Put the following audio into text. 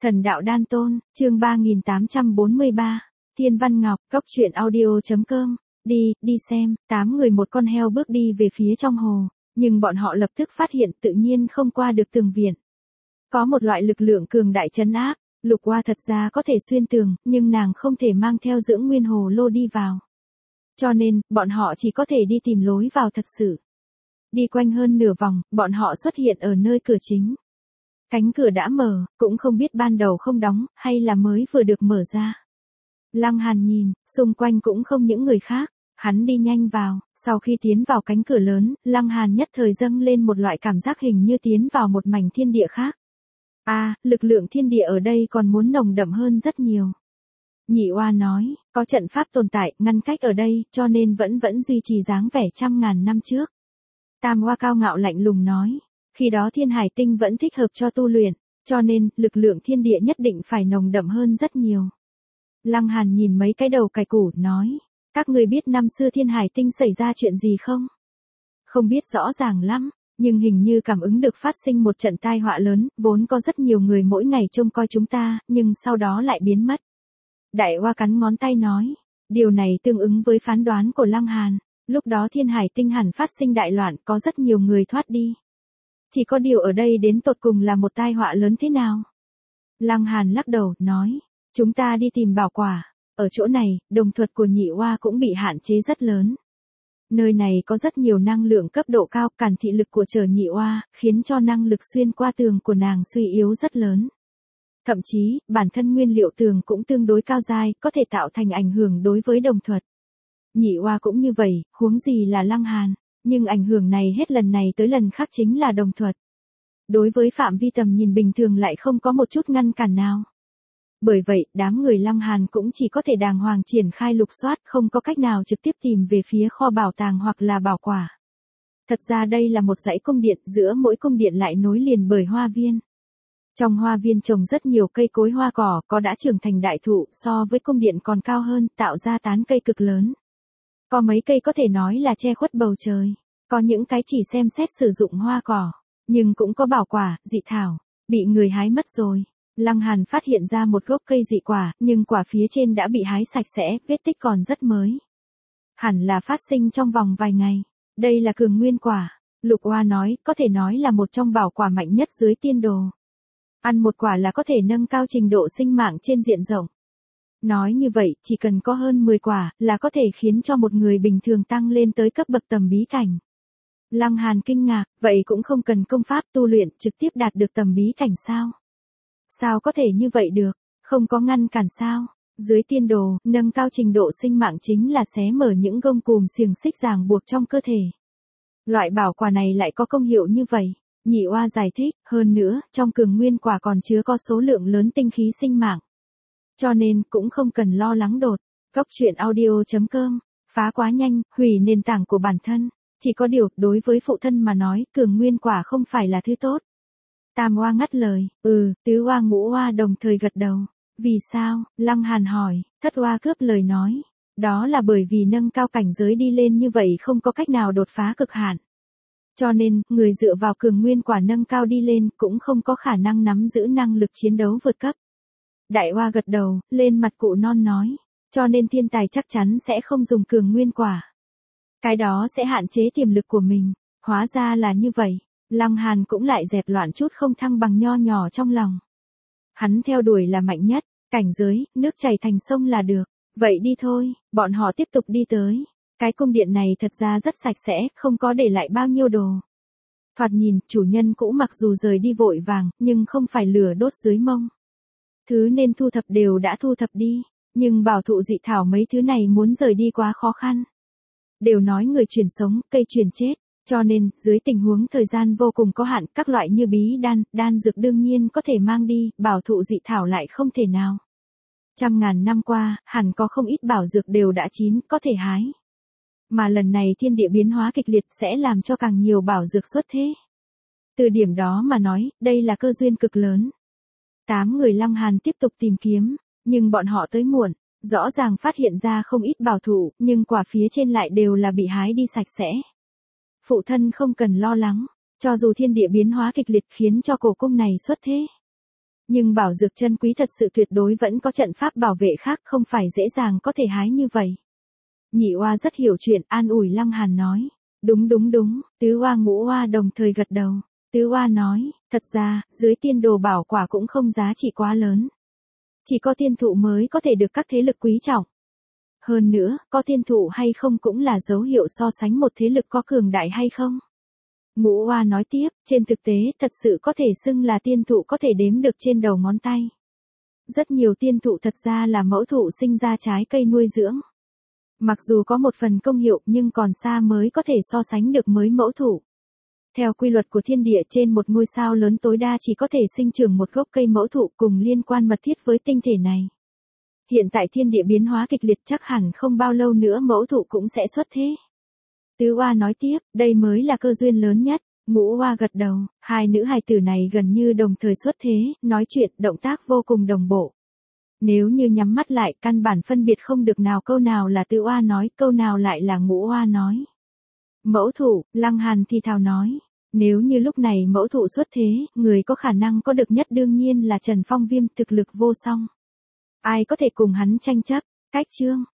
Thần đạo đan tôn, chương 3843, Thiên Văn Ngọc, Cốc truyện audio.com, đi xem, 8 người một con heo bước đi về phía trong hồ, nhưng bọn họ lập tức phát hiện tự nhiên không qua được tường viện. Có một loại lực lượng cường đại trấn áp, Lục Oa thật ra có thể xuyên tường, nhưng nàng không thể mang theo dưỡng nguyên hồ lô đi vào. Cho nên, bọn họ chỉ có thể đi tìm lối vào thật sự. Đi quanh hơn nửa vòng, bọn họ xuất hiện ở nơi cửa chính. Cánh cửa đã mở, cũng không biết ban đầu không đóng, hay là mới vừa được mở ra. Lăng Hàn nhìn, xung quanh cũng không những người khác, hắn đi nhanh vào, sau khi tiến vào cánh cửa lớn, Lăng Hàn nhất thời dâng lên một loại cảm giác hình như tiến vào một mảnh thiên địa khác. Lực lượng thiên địa ở đây còn muốn nồng đậm hơn rất nhiều. Nhị Oa nói, có trận pháp tồn tại, ngăn cách ở đây, cho nên vẫn duy trì dáng vẻ trăm ngàn năm trước. Tam Oa cao ngạo lạnh lùng nói, khi đó thiên hải tinh vẫn thích hợp cho tu luyện, cho nên, lực lượng thiên địa nhất định phải nồng đậm hơn rất nhiều. Lăng Hàn nhìn mấy cái đầu cài củ, nói, các người biết năm xưa thiên hải tinh xảy ra chuyện gì không? Không biết rõ ràng lắm, nhưng hình như cảm ứng được phát sinh một trận tai họa lớn, vốn có rất nhiều người mỗi ngày trông coi chúng ta, nhưng sau đó lại biến mất. Đại Oa cắn ngón tay nói, điều này tương ứng với phán đoán của Lăng Hàn, lúc đó thiên hải tinh hẳn phát sinh đại loạn, có rất nhiều người thoát đi. Chỉ có điều ở đây đến tột cùng là một tai họa lớn thế nào? Lăng Hàn lắc đầu, nói, chúng ta đi tìm bảo quả, ở chỗ này, đồng thuật của Nhị Oa cũng bị hạn chế rất lớn. Nơi này có rất nhiều năng lượng cấp độ cao, cản thị lực của Trở Nhị Oa, khiến cho năng lực xuyên qua tường của nàng suy yếu rất lớn. Thậm chí, bản thân nguyên liệu tường cũng tương đối cao dai, có thể tạo thành ảnh hưởng đối với đồng thuật. Nhị Oa cũng như vậy, huống gì là Lăng Hàn, nhưng ảnh hưởng này hết lần này tới lần khác chính là đồng thuật. Đối với phạm vi tầm nhìn bình thường lại không có một chút ngăn cản nào. Bởi vậy, đám người Lăng Hàn cũng chỉ có thể đàng hoàng triển khai lục soát, không có cách nào trực tiếp tìm về phía kho bảo tàng hoặc là bảo quả. Thật ra đây là một dãy cung điện, giữa mỗi cung điện lại nối liền bởi hoa viên. Trong hoa viên trồng rất nhiều cây cối hoa cỏ, có đã trưởng thành đại thụ, so với cung điện còn cao hơn, tạo ra tán cây cực lớn. Có mấy cây có thể nói là che khuất bầu trời, có những cái chỉ xem xét sử dụng hoa cỏ, nhưng cũng có bảo quả, dị thảo, bị người hái mất rồi. Lăng Hàn phát hiện ra một gốc cây dị quả, nhưng quả phía trên đã bị hái sạch sẽ, vết tích còn rất mới. Hẳn là phát sinh trong vòng vài ngày. Đây là cường nguyên quả. Lục Oa nói, có thể nói là một trong bảo quả mạnh nhất dưới tiên đồ. Ăn một quả là có thể nâng cao trình độ sinh mạng trên diện rộng. Nói như vậy, chỉ cần có hơn 10 quả, là có thể khiến cho một người bình thường tăng lên tới cấp bậc tầm bí cảnh. Lăng Hàn kinh ngạc, vậy cũng không cần công pháp tu luyện, trực tiếp đạt được tầm bí cảnh sao? Sao có thể như vậy được, không có ngăn cản sao? Dưới tiên đồ, nâng cao trình độ sinh mạng chính là xé mở những gông cùm xiềng xích ràng buộc trong cơ thể. Loại bảo quả này lại có công hiệu như vậy. Nhị Oa giải thích, hơn nữa, trong cường nguyên quả còn chứa có số lượng lớn tinh khí sinh mạng. Cho nên, cũng không cần lo lắng đột. Cốc truyện audio.com, phá quá nhanh, hủy nền tảng của bản thân. Chỉ có điều, đối với phụ thân mà nói, cường nguyên quả không phải là thứ tốt. Tam Oa ngắt lời, tứ Oa ngũ Oa đồng thời gật đầu. Vì sao? Lăng Hàn hỏi, thất Oa cướp lời nói. Đó là bởi vì nâng cao cảnh giới đi lên như vậy không có cách nào đột phá cực hạn. Cho nên, người dựa vào cường nguyên quả nâng cao đi lên cũng không có khả năng nắm giữ năng lực chiến đấu vượt cấp. Đại Oa gật đầu, lên mặt cụ non nói. Cho nên thiên tài chắc chắn sẽ không dùng cường nguyên quả. Cái đó sẽ hạn chế tiềm lực của mình. Hóa ra là như vậy. Lăng Hàn cũng lại dẹp loạn chút không thăng bằng nho nhỏ trong lòng. Hắn theo đuổi là mạnh nhất, cảnh giới, nước chảy thành sông là được. Vậy đi thôi, bọn họ tiếp tục đi tới. Cái cung điện này thật ra rất sạch sẽ, không có để lại bao nhiêu đồ. Thoạt nhìn, chủ nhân cũ mặc dù rời đi vội vàng, nhưng không phải lửa đốt dưới mông. Thứ nên thu thập đều đã thu thập đi, nhưng bảo thụ dị thảo mấy thứ này muốn rời đi quá khó khăn. Đều nói người chuyển sống, cây chuyển chết. Cho nên, dưới tình huống thời gian vô cùng có hạn, các loại như bí đan dược đương nhiên có thể mang đi, bảo thụ dị thảo lại không thể nào. Trăm ngàn năm qua, hẳn có không ít bảo dược đều đã chín, có thể hái. Mà lần này thiên địa biến hóa kịch liệt sẽ làm cho càng nhiều bảo dược xuất thế. Từ điểm đó mà nói, đây là cơ duyên cực lớn. 8 người Lăng Hàn tiếp tục tìm kiếm, nhưng bọn họ tới muộn, rõ ràng phát hiện ra không ít bảo thụ, nhưng quả phía trên lại đều là bị hái đi sạch sẽ. Phụ thân không cần lo lắng, cho dù thiên địa biến hóa kịch liệt khiến cho cổ cung này xuất thế. Nhưng bảo dược chân quý thật sự tuyệt đối vẫn có trận pháp bảo vệ khác, không phải dễ dàng có thể hái như vậy. Nhị oa rất hiểu chuyện, an ủi Lăng Hàn nói. Đúng đúng đúng, tứ oa ngũ oa đồng thời gật đầu. Tứ oa nói, thật ra, dưới tiên đồ bảo quả cũng không giá trị quá lớn. Chỉ có tiên thụ mới có thể được các thế lực quý trọng. Hơn nữa, có tiên thụ hay không cũng là dấu hiệu so sánh một thế lực có cường đại hay không. Ngũ oa nói tiếp, trên thực tế thật sự có thể xưng là tiên thụ có thể đếm được trên đầu ngón tay. Rất nhiều tiên thụ thật ra là mẫu thụ sinh ra trái cây nuôi dưỡng. Mặc dù có một phần công hiệu nhưng còn xa mới có thể so sánh được mới mẫu thụ. Theo quy luật của thiên địa, trên một ngôi sao lớn tối đa chỉ có thể sinh trưởng một gốc cây mẫu thụ cùng liên quan mật thiết với tinh thể này. Hiện tại thiên địa biến hóa kịch liệt, chắc hẳn không bao lâu nữa mẫu thụ cũng sẽ xuất thế. Tứ oa nói tiếp, đây mới là cơ duyên lớn nhất. Ngũ oa gật đầu, hai nữ hài tử này gần như đồng thời xuất thế, nói chuyện, động tác vô cùng đồng bộ. Nếu như nhắm mắt lại, căn bản phân biệt không được nào câu nào là Tứ oa nói, câu nào lại là Ngũ oa nói. Mẫu thụ, Lăng Hàn thì thào nói. Nếu như lúc này mẫu thụ xuất thế, người có khả năng có được nhất đương nhiên là Trần Phong Viêm, thực lực vô song. Ai có thể cùng hắn tranh chấp. Cách chương